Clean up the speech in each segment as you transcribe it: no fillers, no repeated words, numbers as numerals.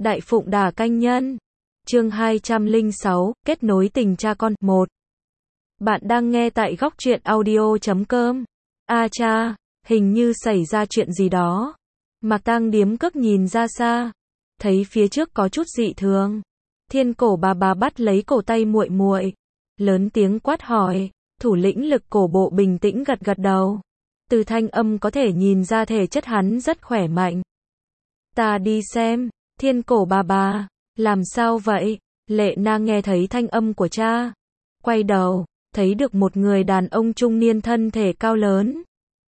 Đại Phụng Đà Canh Nhân. Chương 206, kết nối tình cha con. 1. Bạn đang nghe tại góc truyện audio.com. A cha, hình như xảy ra chuyện gì đó. Mạc Tang điếm cước nhìn ra xa, thấy phía trước có chút dị thường. Thiên Cổ bà bắt lấy cổ tay muội muội, lớn tiếng quát hỏi. Thủ lĩnh Lực Cổ Bộ bình tĩnh gật gật đầu. Từ thanh âm có thể nhìn ra thể chất hắn rất khỏe mạnh. Ta đi xem. Thiên Cổ bà, làm sao vậy? Lệ Na nghe thấy thanh âm của cha, quay đầu, thấy được một người đàn ông trung niên thân thể cao lớn,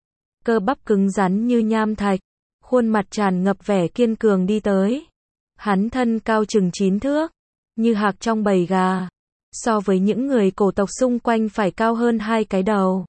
cơ bắp cứng rắn như nham thạch, khuôn mặt tràn ngập vẻ kiên cường đi tới. Hắn thân cao chừng 9 thước, như hạc trong bầy gà, so với những người cổ tộc xung quanh phải cao hơn 2 cái đầu.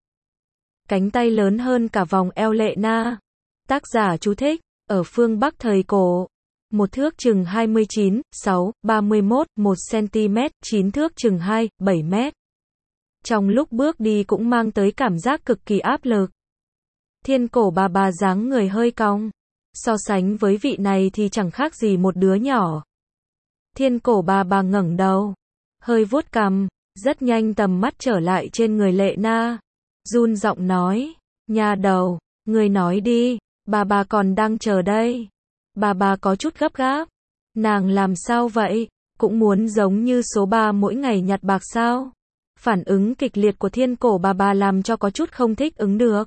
Cánh tay lớn hơn cả vòng eo Lệ Na. Tác giả chú thích, ở phương Bắc thời cổ, 1 thước chừng 29, 6, 31, 1 cm, 9 thước chừng 2, 7 mét. Trong lúc bước đi cũng mang tới cảm giác cực kỳ áp lực. Thiên Cổ bà dáng người hơi cong, so sánh với vị này thì chẳng khác gì một đứa nhỏ. Thiên Cổ bà ngẩng đầu, hơi vuốt cằm, rất nhanh tầm mắt trở lại trên người Lệ Na, run giọng nói, nha đầu, người nói đi, bà còn đang chờ đây. Bà có chút gấp gáp. Nàng làm sao vậy? Cũng muốn giống như số 3 mỗi ngày nhặt bạc sao? Phản ứng kịch liệt của Thiên Cổ bà làm cho có chút không thích ứng được.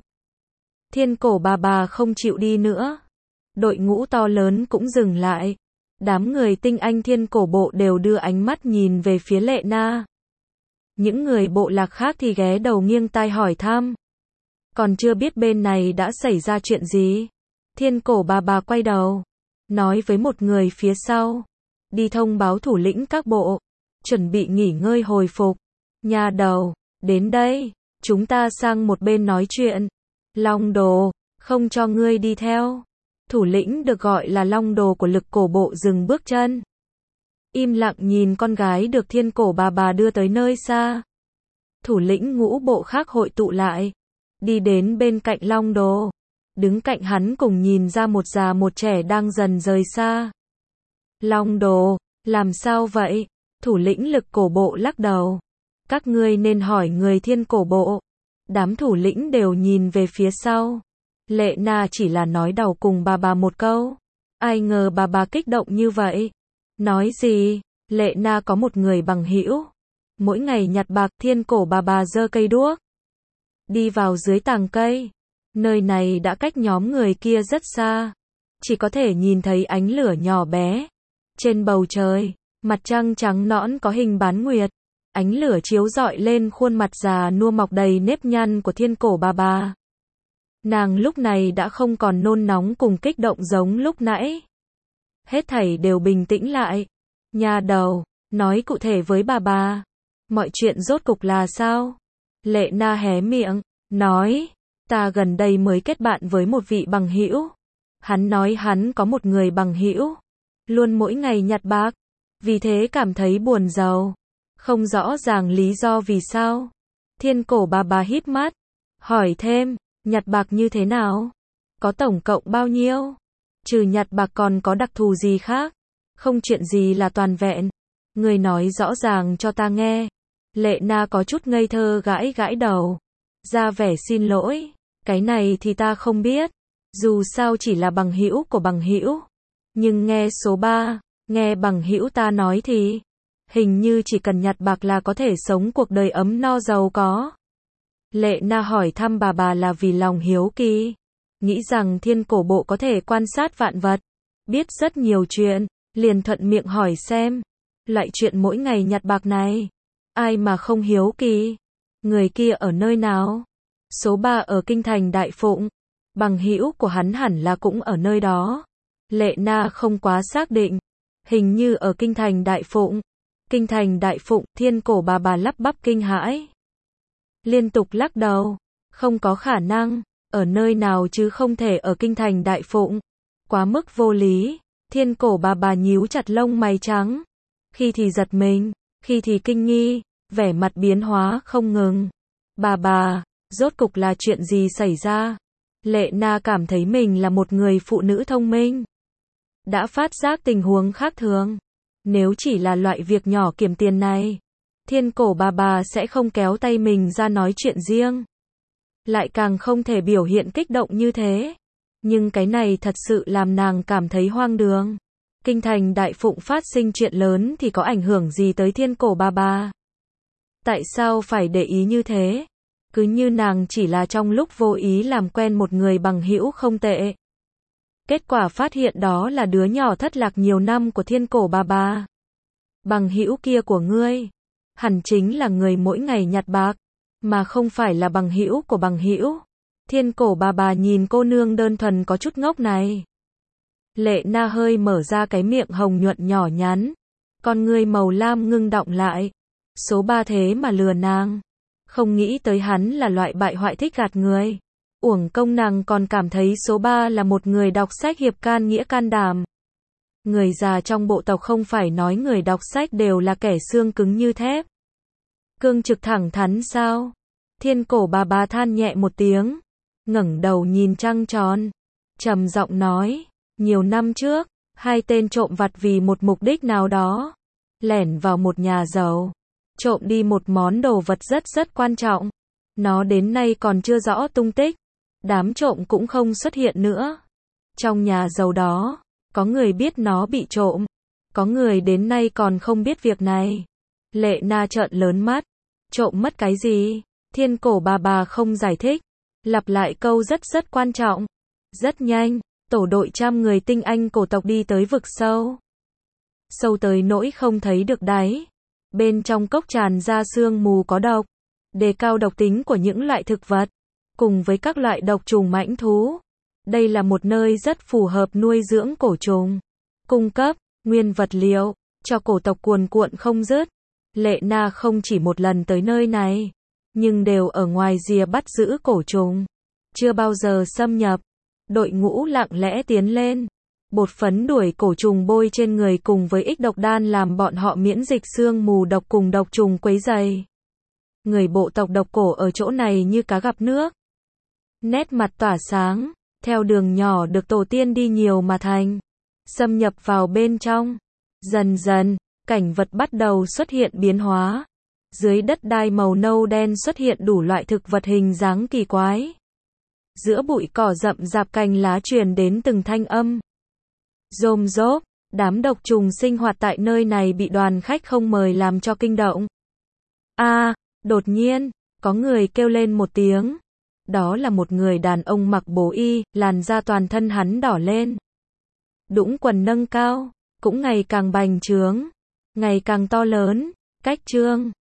Thiên Cổ bà không chịu đi nữa. Đội ngũ to lớn cũng dừng lại. Đám người tinh anh Thiên Cổ Bộ đều đưa ánh mắt nhìn về phía Lệ Na. Những người bộ lạc khác thì ghé đầu nghiêng tai hỏi thăm. Còn chưa biết bên này đã xảy ra chuyện gì. Thiên Cổ bà quay đầu, nói với một người phía sau, đi thông báo thủ lĩnh các bộ, chuẩn bị nghỉ ngơi hồi phục. Nha đầu, đến đây, chúng ta sang một bên nói chuyện. Long Đồ, không cho ngươi đi theo. Thủ lĩnh được gọi là Long Đồ của Lực Cổ Bộ dừng bước chân, im lặng nhìn con gái được Thiên Cổ bà đưa tới nơi xa. Thủ lĩnh ngũ bộ khác hội tụ lại, đi đến bên cạnh Long Đồ. Đứng cạnh hắn cùng nhìn ra một già một trẻ đang dần rời xa. Long Đồ, làm sao vậy? Thủ lĩnh Lực Cổ Bộ lắc đầu. Các ngươi nên hỏi người Thiên Cổ Bộ. Đám thủ lĩnh đều nhìn về phía sau. Lệ Na chỉ là nói đầu cùng bà một câu. Ai ngờ bà kích động như vậy. Nói gì? Lệ Na có một người bằng hữu, mỗi ngày nhặt bạc. Thiên Cổ bà giơ cây đuốc, đi vào dưới tàng cây. Nơi này đã cách nhóm người kia rất xa, chỉ có thể nhìn thấy ánh lửa nhỏ bé. Trên bầu trời, mặt trăng trắng nõn có hình bán nguyệt, ánh lửa chiếu rọi lên khuôn mặt già nua mọc đầy nếp nhăn của Thiên Cổ bà. Nàng lúc này đã không còn nôn nóng cùng kích động giống lúc nãy. Hết thảy đều bình tĩnh lại. Nha đầu, nói cụ thể với bà. Mọi chuyện rốt cục là sao? Lệ Na hé miệng, nói. Ta gần đây mới kết bạn với một vị bằng hữu. Hắn nói hắn có một người bằng hữu, luôn mỗi ngày nhặt bạc, vì thế cảm thấy buồn rầu. Không rõ ràng lý do vì sao. Thiên Cổ bà híp mắt, hỏi thêm, nhặt bạc như thế nào? Có tổng cộng bao nhiêu? Trừ nhặt bạc còn có đặc thù gì khác? Không chuyện gì là toàn vẹn. Người nói rõ ràng cho ta nghe. Lệ Na có chút ngây thơ gãi đầu, ra vẻ xin lỗi. Cái này thì ta không biết. Dù sao chỉ là bằng hữu của bằng hữu. Nhưng nghe số 3, nghe bằng hữu ta nói thì hình như chỉ cần nhặt bạc là có thể sống cuộc đời ấm no giàu có. Lệ Na hỏi thăm bà là vì lòng hiếu kỳ, nghĩ rằng Thiên Cổ Bộ có thể quan sát vạn vật, biết rất nhiều chuyện, liền thuận miệng hỏi xem, loại chuyện mỗi ngày nhặt bạc này, ai mà không hiếu kỳ? Người kia ở nơi nào? Số 3 ở kinh thành Đại Phụng, bằng hữu của hắn hẳn là cũng ở nơi đó. Lệ Na không quá xác định, hình như ở kinh thành Đại Phụng. Kinh thành Đại Phụng, Thiên Cổ bà lắp bắp kinh hãi, liên tục lắc đầu, không có khả năng, ở nơi nào chứ không thể ở kinh thành Đại Phụng, quá mức vô lý. Thiên Cổ bà nhíu chặt lông mày trắng, khi thì giật mình, khi thì kinh nghi, vẻ mặt biến hóa không ngừng. Bà, rốt cục là chuyện gì xảy ra? Lệ Na cảm thấy mình là một người phụ nữ thông minh, đã phát giác tình huống khác thường. Nếu chỉ là loại việc nhỏ kiếm tiền này, Thiên Cổ bà sẽ không kéo tay mình ra nói chuyện riêng. Lại càng không thể biểu hiện kích động như thế. Nhưng cái này thật sự làm nàng cảm thấy hoang đường. Kinh thành Đại Phụng phát sinh chuyện lớn thì có ảnh hưởng gì tới Thiên Cổ bà? Tại sao phải để ý như thế? Cứ như nàng chỉ là trong lúc vô ý làm quen một người bằng hữu không tệ. Kết quả phát hiện đó là đứa nhỏ thất lạc nhiều năm của Thiên Cổ bà. Bằng hữu kia của ngươi, hẳn chính là người mỗi ngày nhặt bạc, mà không phải là bằng hữu của bằng hữu. Thiên Cổ bà nhìn cô nương đơn thuần có chút ngốc này. Lệ Na hơi mở ra cái miệng hồng nhuận nhỏ nhắn, con ngươi màu lam ngưng đọng lại. Số 3 thế mà lừa nàng. Không nghĩ tới hắn là loại bại hoại thích gạt người. Uổng công nàng còn cảm thấy số 3 là một người đọc sách hiệp can nghĩa can đảm. Người già trong bộ tộc không phải nói người đọc sách đều là kẻ xương cứng như thép. Cương trực thẳng thắn sao? Thiên Cổ bà than nhẹ một tiếng, ngẩng đầu nhìn trăng tròn, trầm giọng nói, nhiều năm trước, hai tên trộm vặt vì một mục đích nào đó, lẻn vào một nhà giàu, trộm đi một món đồ vật rất quan trọng. Nó đến nay còn chưa rõ tung tích, đám trộm cũng không xuất hiện nữa. Trong nhà giàu đó, có người biết nó bị trộm, có người đến nay còn không biết việc này. Lệ Na trợn lớn mắt, trộm mất cái gì? Thiên Cổ bà không giải thích, lặp lại câu rất quan trọng. Rất nhanh, tổ đội 100 người tinh anh cổ tộc đi tới vực sâu. Sâu tới nỗi không thấy được đáy. Bên trong cốc tràn ra sương mù có độc, đề cao độc tính của những loại thực vật, cùng với các loại độc trùng mãnh thú. Đây là một nơi rất phù hợp nuôi dưỡng cổ trùng, cung cấp nguyên vật liệu cho cổ tộc cuồn cuộn không dứt. Lệ Na không chỉ một lần tới nơi này, nhưng đều ở ngoài rìa bắt giữ cổ trùng, chưa bao giờ xâm nhập. Đội ngũ lặng lẽ tiến lên, bột phấn đuổi cổ trùng bôi trên người cùng với ích độc đan làm bọn họ miễn dịch sương mù độc cùng độc trùng quấy rầy. Người bộ tộc độc cổ ở chỗ này như cá gặp nước, nét mặt tỏa sáng, theo đường nhỏ được tổ tiên đi nhiều mà thành, xâm nhập vào bên trong. Dần dần, cảnh vật bắt đầu xuất hiện biến hóa. Dưới đất đai màu nâu đen xuất hiện đủ loại thực vật hình dáng kỳ quái. Giữa bụi cỏ rậm rạp cành lá truyền đến từng thanh âm. Rôm rốp, đám độc trùng sinh hoạt tại nơi này bị đoàn khách không mời làm cho kinh động. Đột nhiên, có người kêu lên một tiếng. Đó là một người đàn ông mặc bố y, làn da toàn thân hắn đỏ lên. Đũng quần nâng cao, cũng ngày càng bành trướng, ngày càng to lớn, cách trương.